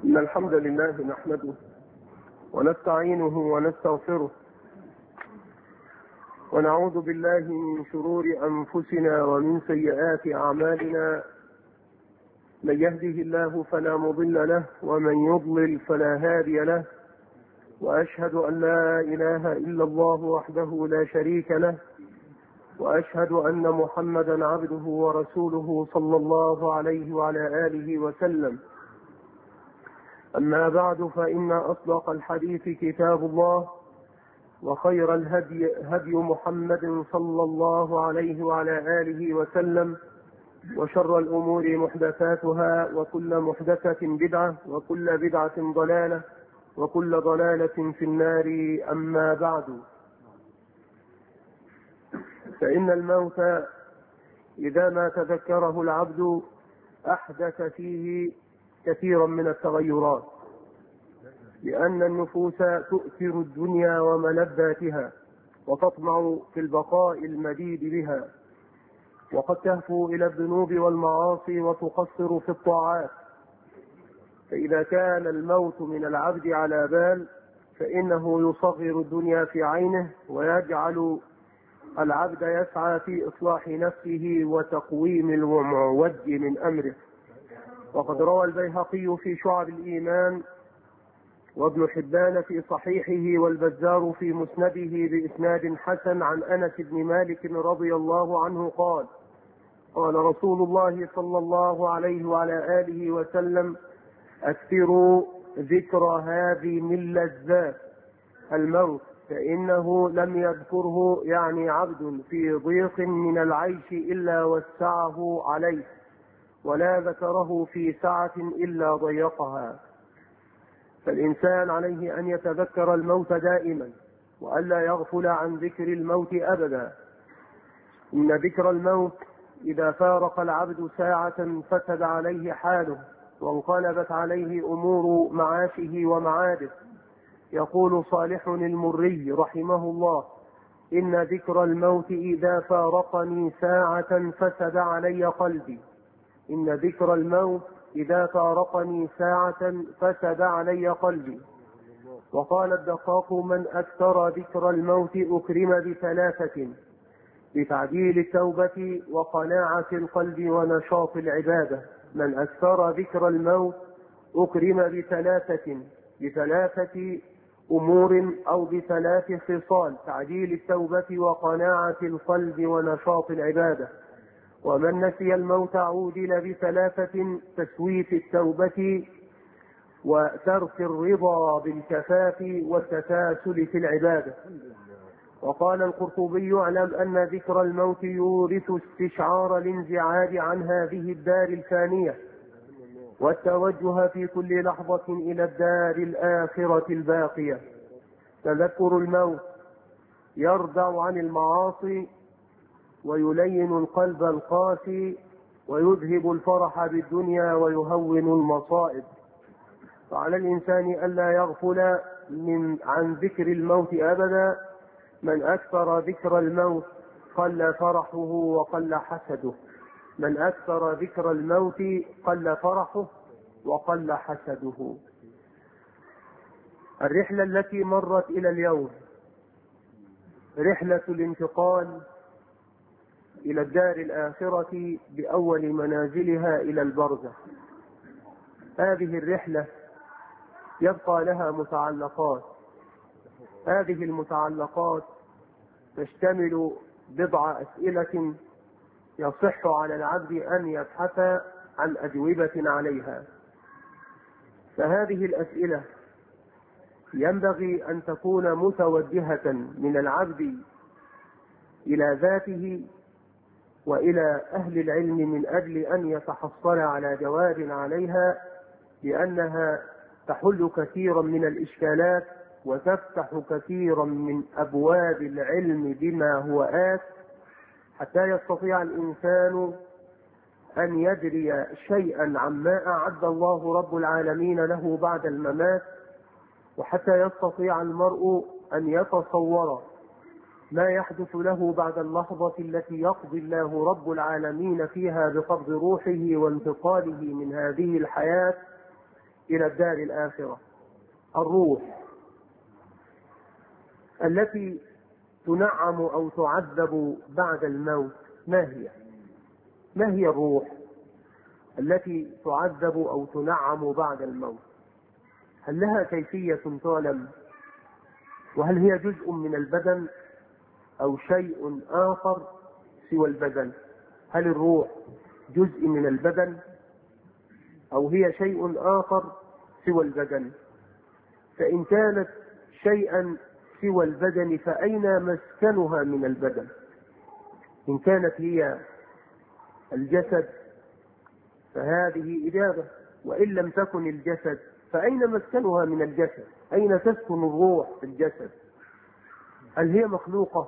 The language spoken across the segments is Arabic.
إن الحمد لله نحمده ونستعينه ونستغفره ونعوذ بالله من شرور أنفسنا ومن سيئات أعمالنا. من يهده الله فلا مضل له ومن يضلل فلا هادي له، وأشهد أن لا إله إلا الله وحده لا شريك له، وأشهد أن محمدا عبده ورسوله صلى الله عليه وعلى آله وسلم. أما بعد، فإن أصدق الحديث كتاب الله، وخير الهدي هدي محمد صلى الله عليه وعلى آله وسلم، وشر الأمور محدثاتها، وكل محدثة بدعة، وكل بدعة ضلالة، وكل ضلالة في النار. أما بعد، فإن الموت إذا ما تذكره العبد أحدث فيه كثيرا من التغيرات، لأن النفوس تؤثر الدنيا وملذاتها وتطمع في البقاء المديد بها، وقد تهفو إلى الذنوب والمعاصي وتقصر في الطاعات. فإذا كان الموت من العبد على بال فإنه يصغر الدنيا في عينه، ويجعل العبد يسعى في إصلاح نفسه وتقويم المعوج من أمره. وقد روى البيهقي في شعب الإيمان، وابن حبان في صحيحه، والبزار في مسنده بإسناد حسن عن أنس بن مالك رضي الله عنه قال: قال رسول الله صلى الله عليه وعلى آله وسلم: أكثروا ذكر هذه من لذات الموت، فإنه لم يذكره يعني عبد في ضيق من العيش إلا وسعه عليه، ولا ذكره في سعة إلا ضيقها. فالإنسان عليه أن يتذكر الموت دائما، وألا يغفل عن ذكر الموت أبدا. إن ذكر الموت إذا فارق العبد ساعة فسد عليه حاله، وانقلبت عليه أمور معاشه ومعاده. يقول صالح المري رحمه الله: إن ذكر الموت إذا فارقني ساعة فسد علي قلبي. إن ذكر الموت إذا فارقني ساعة فسد علي قلبي. وقال الدقاق: من أكثر ذكر الموت أكرم بثلاثة: بتعديل التوبة وقناعة القلب ونشاط العبادة. من أكثر ذكر الموت أكرم بثلاثة أمور أو بثلاث خصال: تعديل التوبة وقناعة القلب ونشاط العبادة. ومن نسي الموت عودل بثلاثة: تسويف التوبة وترك الرضا بالكفاف والتكاسل في العبادة. وقال القرطبي: اعلم أن ذكر الموت يورث استشعار الانزعاج عن هذه الدار الفانية، والتوجه في كل لحظة إلى الدار الآخرة الباقية. تذكر الموت يردع عن المعاصي، ويلين القلب القاسي، ويذهب الفرح بالدنيا، ويهون المصائب. فعلى الإنسان ألا يغفل عن ذكر الموت أبدا. من أكثر ذكر الموت قل فرحه وقل حسده. من أكثر ذكر الموت قل فرحه وقل حسده. الرحلة التي مرت إلى اليوم رحلة الانتقال إلى الدار الآخرة بأول منازلها إلى البرزخ. هذه الرحلة يبقى لها متعلقات. هذه المتعلقات تشتمل بضع أسئلة يصح على العبد أن يبحث عن أجوبة عليها. فهذه الأسئلة ينبغي أن تكون متوجهة من العبد إلى ذاته وإلى أهل العلم من أجل أن يتحصل على جواب عليها، لأنها تحل كثيرا من الإشكالات وتفتح كثيرا من أبواب العلم بما هو آت، حتى يستطيع الإنسان أن يدري شيئا عما أعد الله رب العالمين له بعد الممات، وحتى يستطيع المرء أن يتصور ما يحدث له بعد اللحظة التي يقضي الله رب العالمين فيها بقبض روحه وانتقاله من هذه الحياة إلى الدار الآخرة. الروح التي تنعم أو تعذب بعد الموت ما هي؟ ما هي الروح التي تعذب أو تنعم بعد الموت؟ هل لها كيفية تعلم؟ وهل هي جزء من البدن أو شيء آخر سوى البدن؟ هل الروح جزء من البدن أو هي شيء آخر سوى البدن؟ فإن كانت شيئا سوى البدن فأين مسكنها من البدن؟ إن كانت هي الجسد فهذه إجابة، وإن لم تكن الجسد فأين مسكنها من الجسد؟ أين تسكن الروح في الجسد؟ هل هي مخلوقة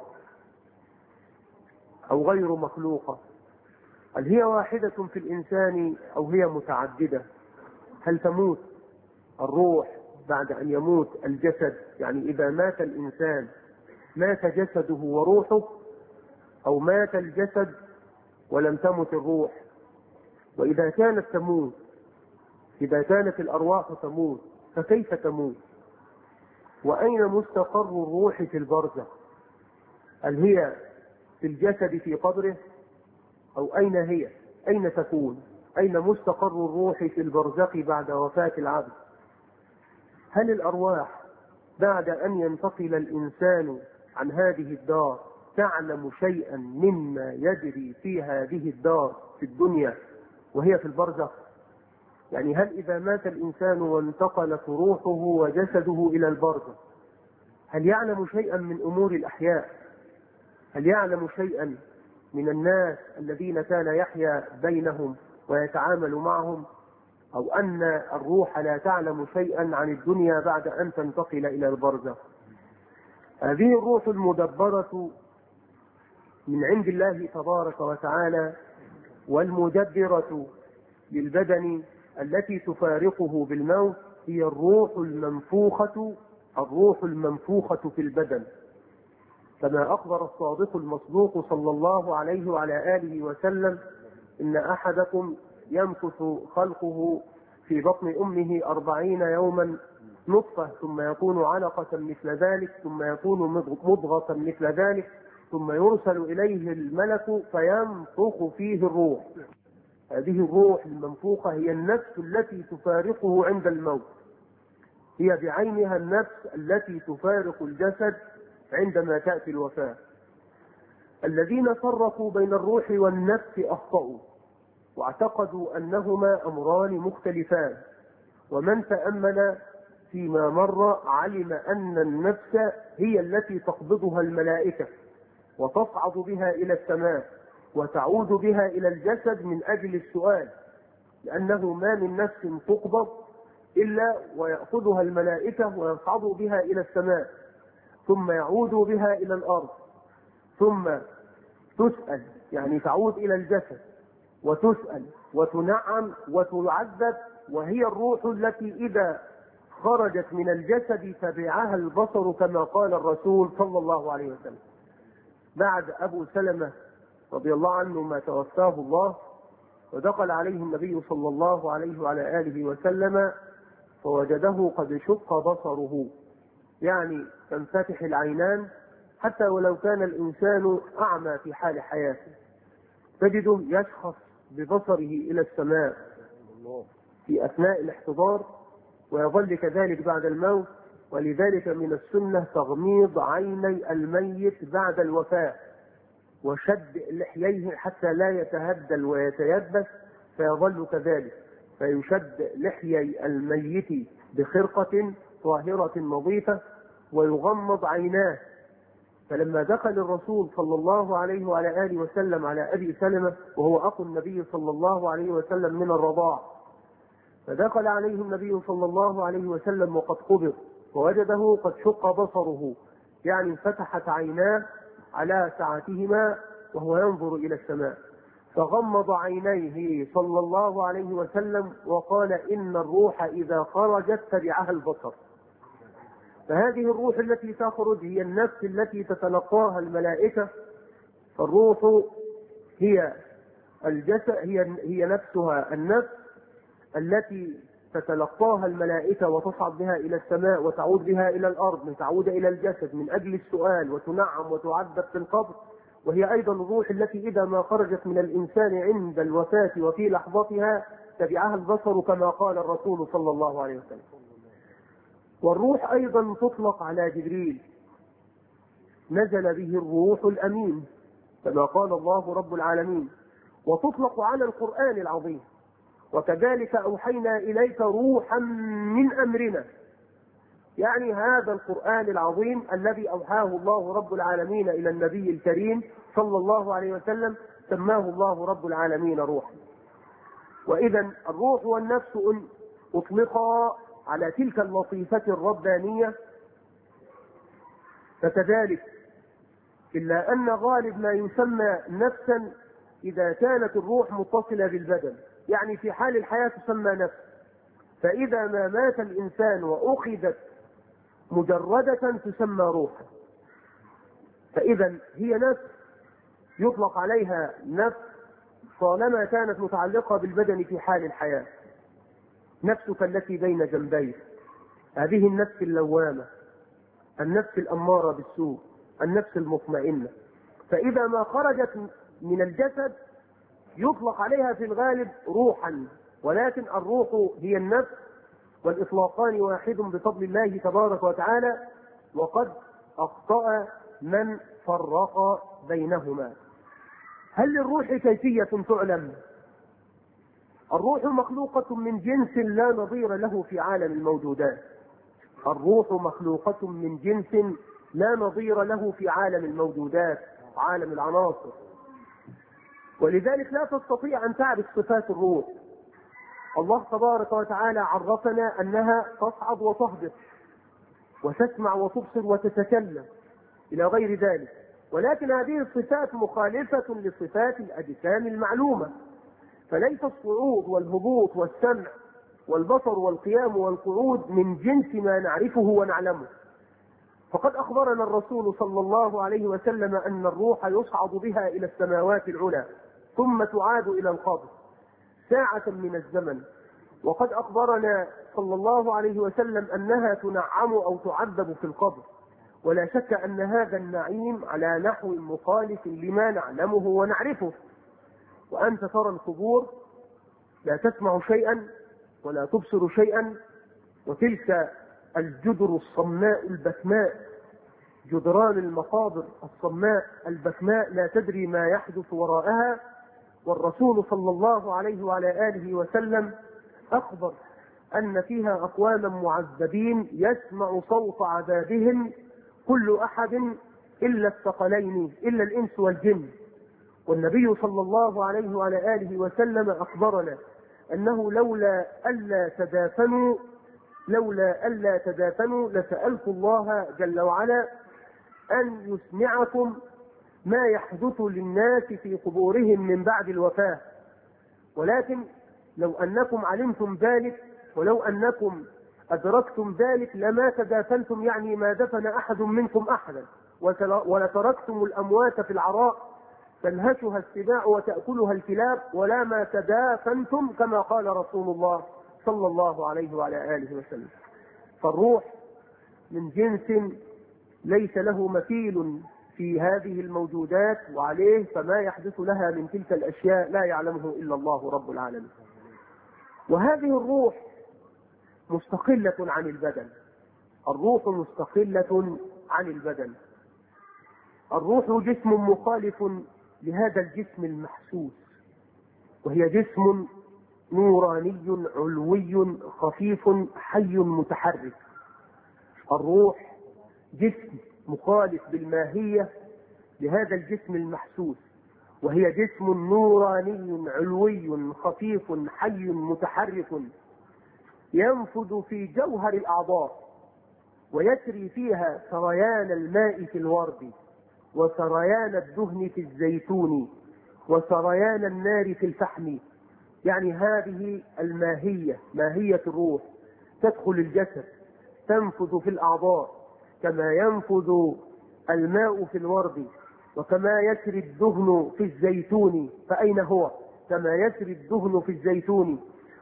أو غير مخلوقة؟ هل هي واحدة في الإنسان أو هي متعددة؟ هل تموت الروح بعد أن يموت الجسد؟ يعني إذا مات الإنسان مات جسده وروحه، أو مات الجسد ولم تمت الروح؟ وإذا كانت تموت، إذا كانت الأرواح تموت فكيف تموت؟ وأين مستقر الروح في البرزخ؟ هل هي في الجسد في قبره أو أين هي؟ أين تكون؟ أين مستقر الروح في البرزخ بعد وفاة العبد؟ هل الأرواح بعد أن ينتقل الإنسان عن هذه الدار تعلم شيئا مما يجري في هذه الدار في الدنيا وهي في البرزخ؟ يعني هل إذا مات الإنسان وانتقلت روحه وجسده إلى البرزخ هل يعلم شيئا من أمور الأحياء؟ هل يعلم شيئا من الناس الذين كان يحيا بينهم ويتعامل معهم؟ أو أن الروح لا تعلم شيئا عن الدنيا بعد أن تنتقل إلى البرزخ؟ هذه الروح المدبرة من عند الله تبارك وتعالى والمدبرة للبدن التي تفارقه بالموت هي الروح المنفوخة في البدن، كما أخبر الصادق المصدوق صلى الله عليه وعلى آله وسلم: إن أحدكم يمكث خلقه في بطن أمه 40 يوما نطفة، ثم يكون علقة مثل ذلك، ثم يكون مضغة مثل ذلك، ثم يرسل إليه الملك فينفخ فيه الروح. هذه الروح المنفوخة هي النفس التي تفارقه عند الموت، هي بعينها النفس التي تفارق الجسد عندما تأتي الوفاة. الذين فرقوا بين الروح والنفس أخطأوا واعتقدوا أنهما أمران مختلفان، ومن تأمل فيما مر علم أن النفس هي التي تقبضها الملائكة وتصعد بها إلى السماء وتعود بها إلى الجسد من أجل السؤال، لأنه ما من نفس تقبض إلا ويأخذها الملائكة ويصعد بها إلى السماء، ثم يعود بها إلى الأرض، ثم تسأل، يعني تعود إلى الجسد وتسأل وتنعم وتعذب. وهي الروح التي إذا خرجت من الجسد تبعها البصر، كما قال الرسول صلى الله عليه وسلم. بعد أبو سلمة رضي الله عنه ما توفاه الله، ودخل عليه النبي صلى الله عليه وعلى آله وسلم فوجده قد شق بصره، يعني تنفتح العينان، حتى ولو كان الإنسان أعمى في حال حياته تجده يشخص ببصره إلى السماء في أثناء الاحتضار، ويظل كذلك بعد الموت. ولذلك من السنة تغميض عيني الميت بعد الوفاة وشد لحييه حتى لا يتهدل ويتيبس، فيظل كذلك، فيشد لحيي الميت بخرقة طاهرة نظيفة ويغمض عيناه. فلما دخل الرسول صلى الله عليه وعلى آله وسلم على أبي سلمة، وهو أخو النبي صلى الله عليه وسلم من الرضاع، فدخل عليه النبي صلى الله عليه وسلم وقد قبض، ووجده قد شق بصره، يعني انفتحت عيناه على ساعتهما وهو ينظر إلى السماء، فغمض عينيه صلى الله عليه وسلم وقال: إن الروح إذا خرجت تبعها البصر. فهذه الروح التي تخرج هي النفس التي تتلقاها الملائكة. فالروح هي الجسد، هي نفسها النفس التي تتلقاها الملائكة وتصعد بها إلى السماء وتعود بها إلى الأرض لتعود إلى الجسد من أجل السؤال وتنعم وتعذب في القبر. وهي أيضا الروح التي إذا ما خرجت من الإنسان عند الوفاة وفي لحظتها تبعها البصر كما قال الرسول صلى الله عليه وسلم. والروح أيضا تطلق على جبريل، نزل به الروح الأمين كما قال الله رب العالمين، وتطلق على القرآن العظيم. وكذلك أوحينا إليك روحا من أمرنا، يعني هذا القرآن العظيم الذي أوحاه الله رب العالمين إلى النبي الكريم صلى الله عليه وسلم سماه الله رب العالمين روحا. وإذا الروح والنفس أطلقا على تلك اللطيفة الربانية فكذلك، إلا أن غالب ما يسمى نفسا إذا كانت الروح متصلة بالبدن، يعني في حال الحياة تسمى نفس، فإذا ما مات الإنسان وأخذت مجردة تسمى روحا. فإذا هي نفس يطلق عليها نفس طالما كانت متعلقة بالبدن في حال الحياة. نفسك التي بين جنبيك، هذه النفس اللوامة، النفس الأمارة بالسوء، النفس المطمئنة. فإذا ما خرجت من الجسد يطلق عليها في الغالب روحا، ولكن الروح هي النفس، والإطلاقان واحد بفضل الله تبارك وتعالى، وقد أخطأ من فرق بينهما. هل للروح كيفية تعلم؟ الروح مخلوقة من جنس لا نظير له في عالم الموجودات. الروح مخلوقة من جنس لا نظير له في عالم الموجودات، عالم العناصر، ولذلك لا تستطيع أن تعرف صفات الروح. الله تبارك وتعالى عرفنا أنها تصعد وتهبط وتسمع وتبصر وتتكلم إلى غير ذلك، ولكن هذه الصفات مخالفة لصفات الأجسام المعلومة، فليس الصعود والهبوط والسمع والبصر والقيام والقعود من جنس ما نعرفه ونعلمه. فقد أخبرنا الرسول صلى الله عليه وسلم أن الروح يصعد بها إلى السماوات العلى ثم تعاد إلى القبر ساعة من الزمن. وقد أخبرنا صلى الله عليه وسلم أنها تنعم أو تعذب في القبر، ولا شك أن هذا النعيم على نحو مخالف لما نعلمه ونعرفه. وأنت ترى القبور لا تسمع شيئا ولا تبصر شيئا، وتلك الجدر الصماء البكماء، جدران المقابر الصماء البكماء لا تدري ما يحدث وراءها. والرسول صلى الله عليه وعلى آله وسلم أخبر أن فيها أقواما معذبين يسمع صوت عذابهم كل أحد إلا الثقلين، إلا الإنس والجن. والنبي صلى الله عليه وعلى آله وسلم أخبرنا أنه لولا ألا تدافنوا لسألت الله جل وعلا أن يسمعكم ما يحدث للناس في قبورهم من بعد الوفاة. ولكن لو أنكم علمتم ذلك ولو أنكم أدركتم ذلك لما تدافنتم، يعني ما دفن أحد منكم أحدا، ولتركتم الأموات في العراء تنهشها السباع وتأكلها الكلاب، ولا ما تدافنتم كما قال رسول الله صلى الله عليه وعلى آله وسلم. فالروح من جنس ليس له مثيل في هذه الموجودات، وعليه فما يحدث لها من تلك الأشياء لا يعلمه إلا الله رب العالمين. وهذه الروح مستقلة عن البدن. الروح مستقلة عن البدن. الروح جسم مخالف لهذا الجسم المحسوس، وهي جسم نوراني علوي خفيف حي متحرك. الروح جسم مخالف بالماهية لهذا الجسم المحسوس، وهي جسم نوراني علوي خفيف حي متحرك ينفذ في جوهر الأعضاء ويسري فيها سريان الماء في الورد، وسريان الدهن في الزيتون، وسريان النار في الفحم. يعني هذه الماهية، ماهية الروح، تدخل الجسد تنفذ في الأعضاء كما ينفذ الماء في الورد، وكما يسري الدهن في الزيتون. فأين هو؟ كما يسري الدهن في الزيتون.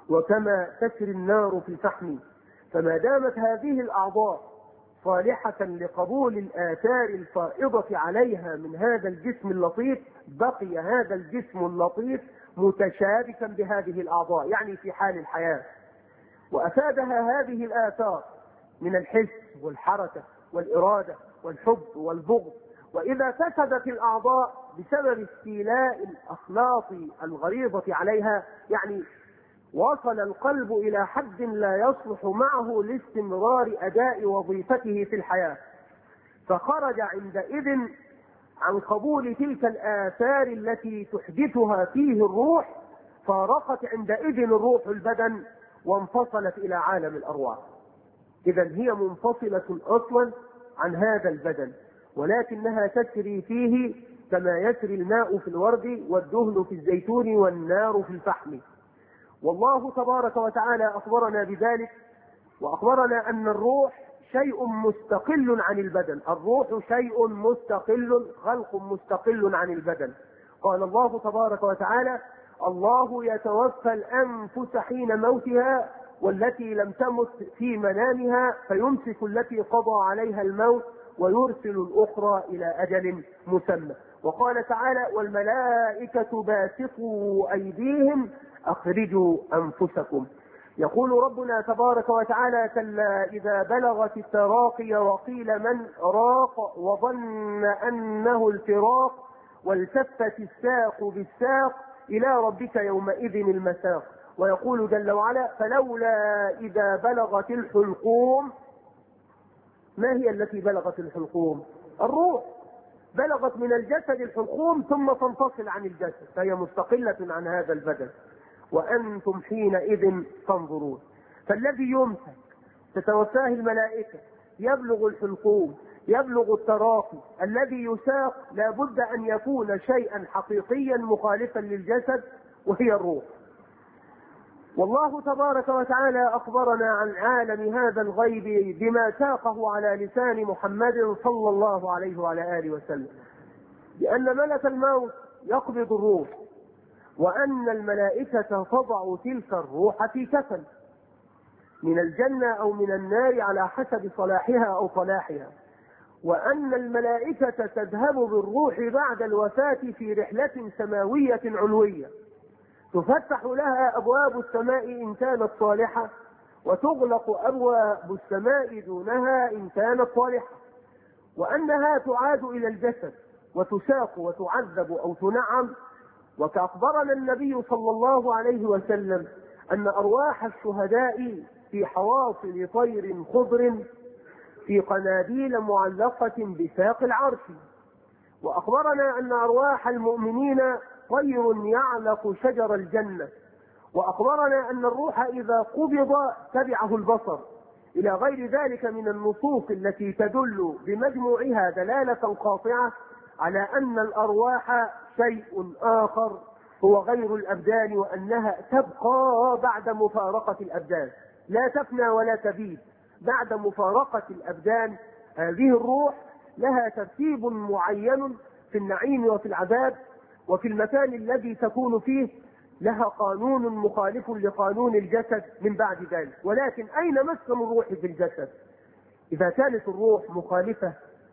وكما تسري النار في الفحم. فما دامت هذه الأعضاء صالحة لقبول الآثار الفائضة عليها من هذا الجسم اللطيف، بقي هذا الجسم اللطيف متشابكا بهذه الأعضاء، يعني في حال الحياة، وأفادها هذه الآثار من الحس والحركة والإرادة والحب والبغض. وإذا فسدت الأعضاء بسبب استيلاء الأخلاط الغليظة عليها، يعني وصل القلب إلى حد لا يصلح معه لاستمرار أداء وظيفته في الحياة، فخرج عندئذ عن قبول تلك الآثار التي تحدثها فيه الروح، فارقت عندئذ الروح البدن وانفصلت إلى عالم الأرواح. إذا هي منفصلة أصلا عن هذا البدن، ولكنها تسري فيه كما يسري الماء في الورد والدهن في الزيتون والنار في الفحم. والله تبارك وتعالى أخبرنا بذلك، وأخبرنا أن الروح شيء مستقل عن البدن. الروح شيء مستقل، خلق مستقل عن البدن. قال الله تبارك وتعالى: الله يتوفى الأنفس حين موتها والتي لم تمت في منامها فيمسك التي قضى عليها الموت ويرسل الأخرى إلى أجل مسمى. وقال تعالى: والملائكة باسطوا أيديهم أخرجوا أنفسكم. يقول ربنا تبارك وتعالى: كلا إذا بلغت التراقي وقيل من راق وظن أنه الفراق والتفت الساق بالساق إلى ربك يومئذ المساق. ويقول جل وعلا: فلولا إذا بلغت الحلقوم. ما هي التي بلغت الحلقوم؟ الروح بلغت من الجسد الحلقوم ثم تنفصل عن الجسد، فهي مستقلة عن هذا البدن، وأنتم حينئذ تنظرون. فالذي يمسك تتوفاه الملائكة يبلغ الحلقوم، يبلغ التراقي، الذي يساق لا بد أن يكون شيئا حقيقيا مخالفا للجسد، وهي الروح. والله تبارك وتعالى أخبرنا عن عالم هذا الغيب بما ساقه على لسان محمد صلى الله عليه وعلى آله وسلم، بأن ملك الموت يقبض الروح، وأن الملائكة تضع تلك الروح في كفن من الجنة أو من النار على حسب صلاحها أو صلاحها، وأن الملائكة تذهب بالروح بعد الوفاة في رحلة سماوية علوية تفتح لها أبواب السماء إن كانت صالحة، وتغلق أبواب السماء دونها إن كانت صالحة، وأنها تعاد إلى الجسد وتساق وتعذب أو تنعم. وكأخبرنا النبي صلى الله عليه وسلم أن أرواح الشهداء في حواصل طير خضر في قناديل معلقة بساق العرش. وأخبرنا أن أرواح المؤمنين طير يعلق شجر الجنة. وأخبرنا أن الروح إذا قبض تبعه البصر، إلى غير ذلك من النصوص التي تدل بمجموعها دلالة قاطعة على أن الأرواح شيء آخر هو غير الأبدان، وأنها تبقى بعد مفارقة الأبدان، لا تفنى ولا تبيد. بعد مفارقة الأبدان هذه الروح لها ترتيب معين في النعيم وفي العذاب، وفي المكان الذي تكون فيه لها قانون مخالف لقانون الجسد من بعد ذلك. ولكن أين مسكن الروح في الجسد؟ إذا كانت الروح مخالفة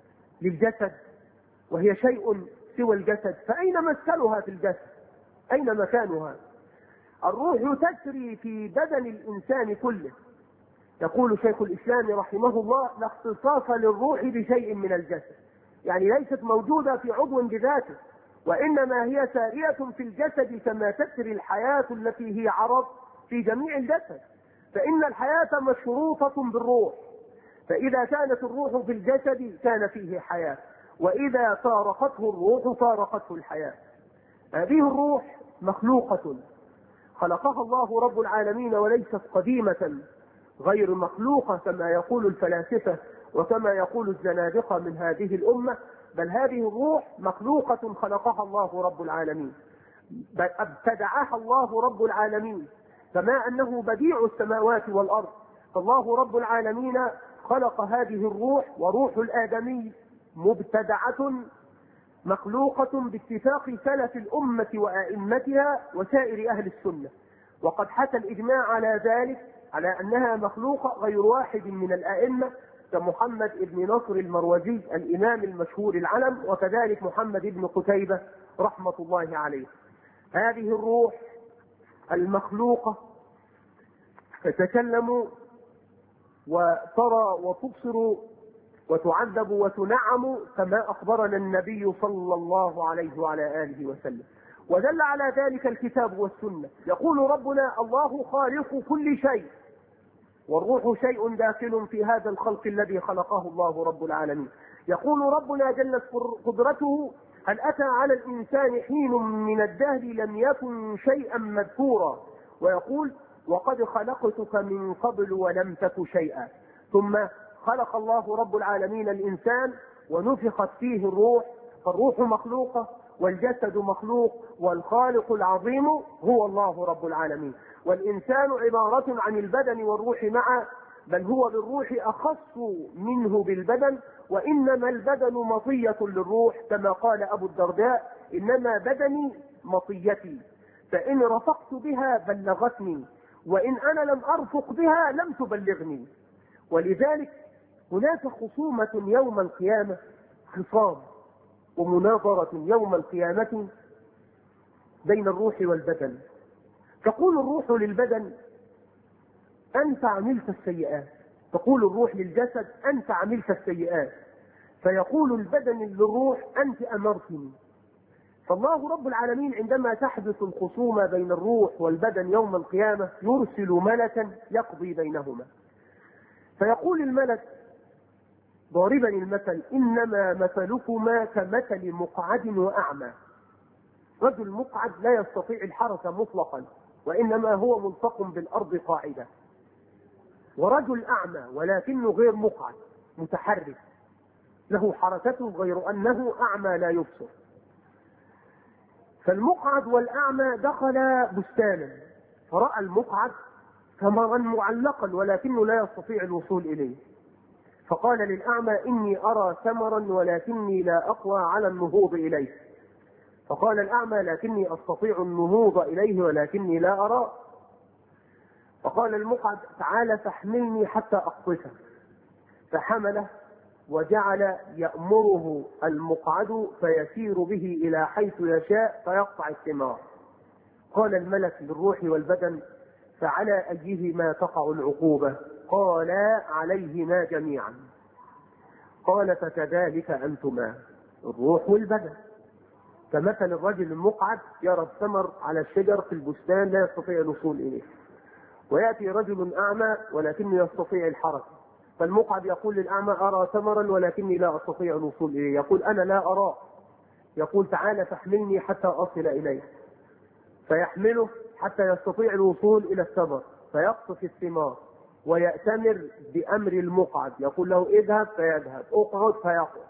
للجسد وهي شيء سوى الجسد، فأين مسكنها في الجسد؟ أين مكانها؟ الروح تسري في بدن الإنسان كله. يقول شيخ الإسلام رحمه الله: لا اختصاص للروح بشيء من الجسد، يعني ليست موجودة في عضو بذاته، وإنما هي سارية في الجسد كما تسري الحياة التي هي عرض في جميع الجسد. فإن الحياة مشروطة بالروح، فإذا كانت الروح في الجسد كان فيه حياة، وإذا فارقته الروح فارقته الحياة. هذه الروح مخلوقة خلقها الله رب العالمين، وليست قديمة غير مخلوقة كما يقول الفلاسفة وكما يقول الزنادقة من هذه الأمة، بل هذه الروح مخلوقة خلقها الله رب العالمين، بل ابتدعها الله رب العالمين، كما أنه بديع السماوات والأرض. فالله رب العالمين خلق هذه الروح، وروح الآدمي مبتدعة مخلوقة باتفاق سلف الأمة وأئمتها وسائر أهل السنة. وقد حكى الإجماع على ذلك، على أنها مخلوقة، غير واحد من الأئمة كمحمد بن نصر المروزي الإمام المشهور العلم، وكذلك محمد بن قتيبة رحمة الله عليه. هذه الروح المخلوقة تتكلم وترى وتبصر وتعذب وتنعم كما أخبرنا النبي صلى الله عليه وعلى آله وسلم، ودل على ذلك الكتاب والسنة. يقول ربنا: الله خالق كل شيء، والروح شيء داخل في هذا الخلق الذي خلقه الله رب العالمين. يقول ربنا جلت قدرته: هل أتى على الإنسان حين من الدهر لم يكن شيئا مذكورا. ويقول: وقد خلقتك من قبل ولم تك شيئا. ثم خلق الله رب العالمين الإنسان ونفخت فيه الروح، فالروح مخلوقة والجسد مخلوق، والخالق العظيم هو الله رب العالمين. والإنسان عبارة عن البدن والروح معا، بل هو بالروح أخص منه بالبدن، وإنما البدن مطية للروح، كما قال أبو الدرداء: إنما بدني مطيتي، فإن رفقت بها بلغتني، وإن أنا لم أرفق بها لم تبلغني. ولذلك هناك خصومة يوم القيامة، خصام ومناظرة يوم القيامة بين الروح والبدن. تقول الروح للبدن: أنت عملت السيئات. تقول الروح للجسد: أنت عملت السيئات. فيقول البدن للروح: أنت أمرتني. فالله رب العالمين عندما تحدث الخصومة بين الروح والبدن يوم القيامة يرسل ملكا يقضي بينهما، فيقول الملك ضاربا المثل: إنما مثلكما كمثل مقعد وأعمى. رجل مقعد لا يستطيع الحركة مطلقا، وإنما هو ملصق بالأرض قاعدة، ورجل أعمى ولكنه غير مقعد، متحرك، له حركته غير أنه أعمى لا يبصر. فالمقعد والأعمى دخل بستانا، فرأى المقعد ثمرا معلقا ولكنه لا يستطيع الوصول إليه، فقال للأعمى: إني أرى ثمرا ولكني لا أقوى على النهوض إليه. فقال الأعمى: لكني أستطيع النهوض إليه ولكني لا أرى. فقال المقعد: تعال فاحملني حتى أقطفه. فحمله وجعل يأمره المقعد فيسير به إلى حيث يشاء فيقطع الثمار. قال الملك للروح والبدن: فعلى أيهما تقع العقوبة؟ قال: عليهما جميعا. قال: فكذلك أنتما، الروح والبدن، كمثل الرجل المقعد يرى الثمر على الشجر في البستان لا يستطيع الوصول إليه، ويأتي رجل أعمى ولكنه يستطيع الحركة، فالمقعد يقول للأعمى: أرى ثمرا ولكني لا أستطيع الوصول إليه. يقول: أنا لا أراه. يقول: تعال فاحملني حتى أصل إليه. فيحمله حتى يستطيع الوصول إلى الثمر، فيقطف الثمار ويأتمر بأمر المقعد، يقول له: اذهب فيذهب، اقعد فيقعد.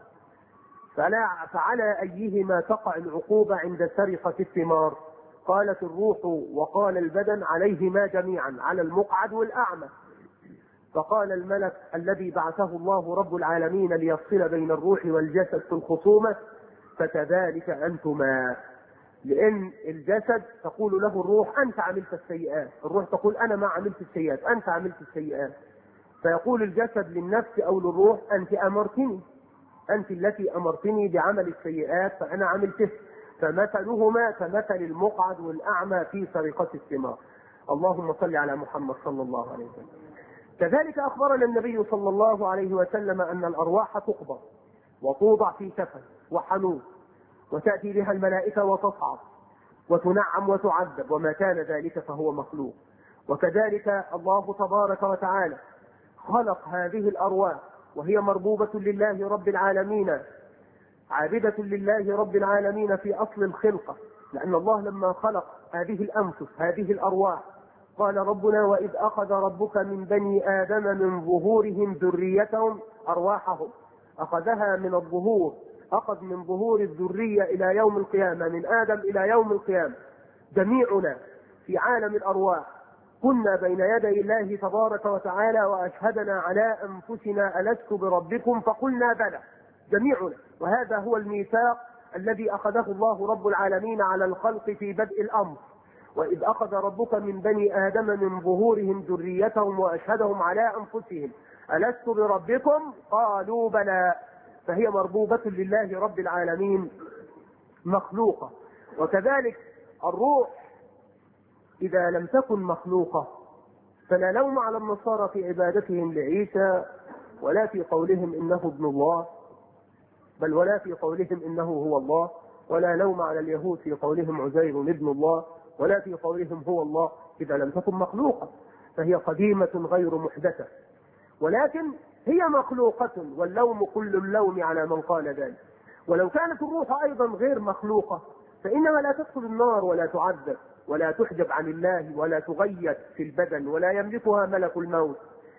فعلى أيهما تقع العقوبة عند سرقة الثمار؟ قالت الروح وقال البدن: عليهما جميعا، على المقعد والأعمى. فقال الملك الذي بعثه الله رب العالمين ليفصل بين الروح والجسد في الخصومة: فكذلك أنتما. لأن الجسد تقول له الروح: أنت عملت السيئات، الروح تقول: أنا ما عملت السيئات، أنت عملت السيئات. فيقول الجسد للنفس أو للروح: أنت أمرتني، أنت التي أمرتني بعمل السيئات فأنا عملته. فمثلهما كمثل المقعد والأعمى في سرقة الثمار. اللهم صل على محمد صلى الله عليه وسلم. كذلك أخبرنا النبي صلى الله عليه وسلم أن الأرواح تقبض وتوضع في كفن وحنوط، وتأتي بها الملائكة وتصعد وتنعم وتعذب، وما كان ذلك فهو مخلوق. وكذلك الله تبارك وتعالى خلق هذه الأرواح وهي مربوبة لله رب العالمين، عابدة لله رب العالمين في أصل الخلقة، لأن الله لما خلق هذه الأنفس هذه الأرواح قال ربنا: وإذ أخذ ربك من بني آدم من ظهورهم ذريتهم أرواحهم، أخذها من الظهور، أخذ من ظهور الذرية إلى يوم القيامة، من آدم إلى يوم القيامة. جميعنا في عالم الأرواح كنا بين يدي الله تبارك وتعالى وأشهدنا على أنفسنا ألست بربكم؟ فقلنا بلى، جميعنا. وهذا هو الميثاق الذي أخذه الله رب العالمين على الخلق في بدء الأمر، وإذ أخذ ربك من بني آدم من ظهورهم ذريتهم وأشهدهم على أنفسهم ألست بربكم قالوا بلى. فهي مربوبة لله رب العالمين مخلوقة. وكذلك الروح إذا لم تكن مخلوقة فلا لوم على النصارى في عبادتهم لعيسى ولا في قولهم إنه ابن الله، بل ولا في قولهم إنه هو الله، ولا لوم على اليهود في قولهم عزير ابن الله، ولا في قولهم هو الله إذا لم تكن مخلوقة، فهي قديمة غير محدثة. ولكن هي مخلوقة، واللوم كل اللوم على من قال ذلك. ولو كانت الروح أيضا غير مخلوقة فإنما لا تدخل النار ولا تعذب ولا تحجب عن الله ولا تغير في البدن ولا يملكها ملك الموت،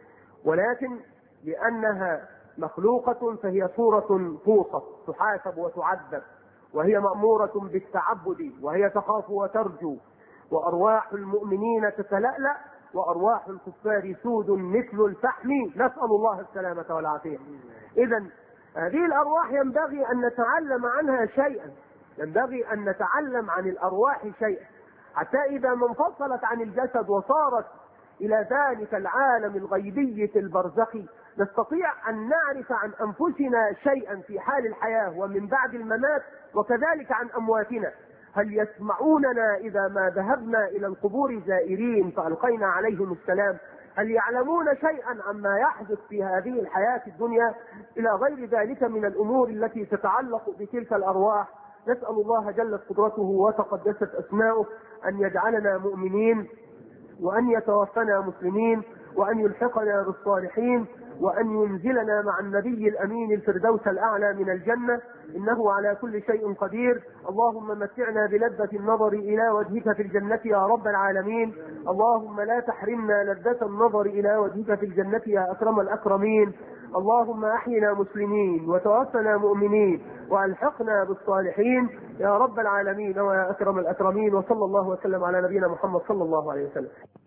ولكن لأنها مخلوقة فهي صورة توصف تحاسب وتعذب، وهي مأمورة بالتعبد، وهي تخاف وترجو، وأرواح المؤمنين تتلألأ وأرواح الكفار سود مثل الفحم، نسأل الله السلامة والعافية. إذن هذه الأرواح ينبغي أن نتعلم عنها شيئا، ينبغي أن نتعلم عن الأرواح شيئا، حتى إذا ما انفصلت عن الجسد وصارت إلى ذلك العالم الغيبي البرزخي نستطيع أن نعرف عن أنفسنا شيئا في حال الحياة ومن بعد الممات، وكذلك عن أمواتنا. هل يسمعوننا إذا ما ذهبنا إلى القبور زائرين فألقينا عليهم السلام؟ هل يعلمون شيئا عما يحدث في هذه الحياة الدنيا إلى غير ذلك من الأمور التي تتعلق بتلك الأرواح؟ نسأل الله جلت قدرته وتقدست أسماؤه أن يجعلنا مؤمنين، وأن يتوفنا مسلمين، وأن يلحقنا بالصالحين، وأن ينزلنا مع النبي الأمين الفردوس الأعلى من الجنة، إنه على كل شيء قدير. اللهم متعنا بلذة النظر إلى وجهك في الجنة يا رب العالمين. اللهم لا تحرمنا لذة النظر إلى وجهك في الجنة يا أكرم الأكرمين. اللهم أحينا مسلمين وتوفنا مؤمنين وألحقنا بالصالحين يا رب العالمين ويا أكرم الأكرمين. وصلى الله وسلم على نبينا محمد صلى الله عليه وسلم.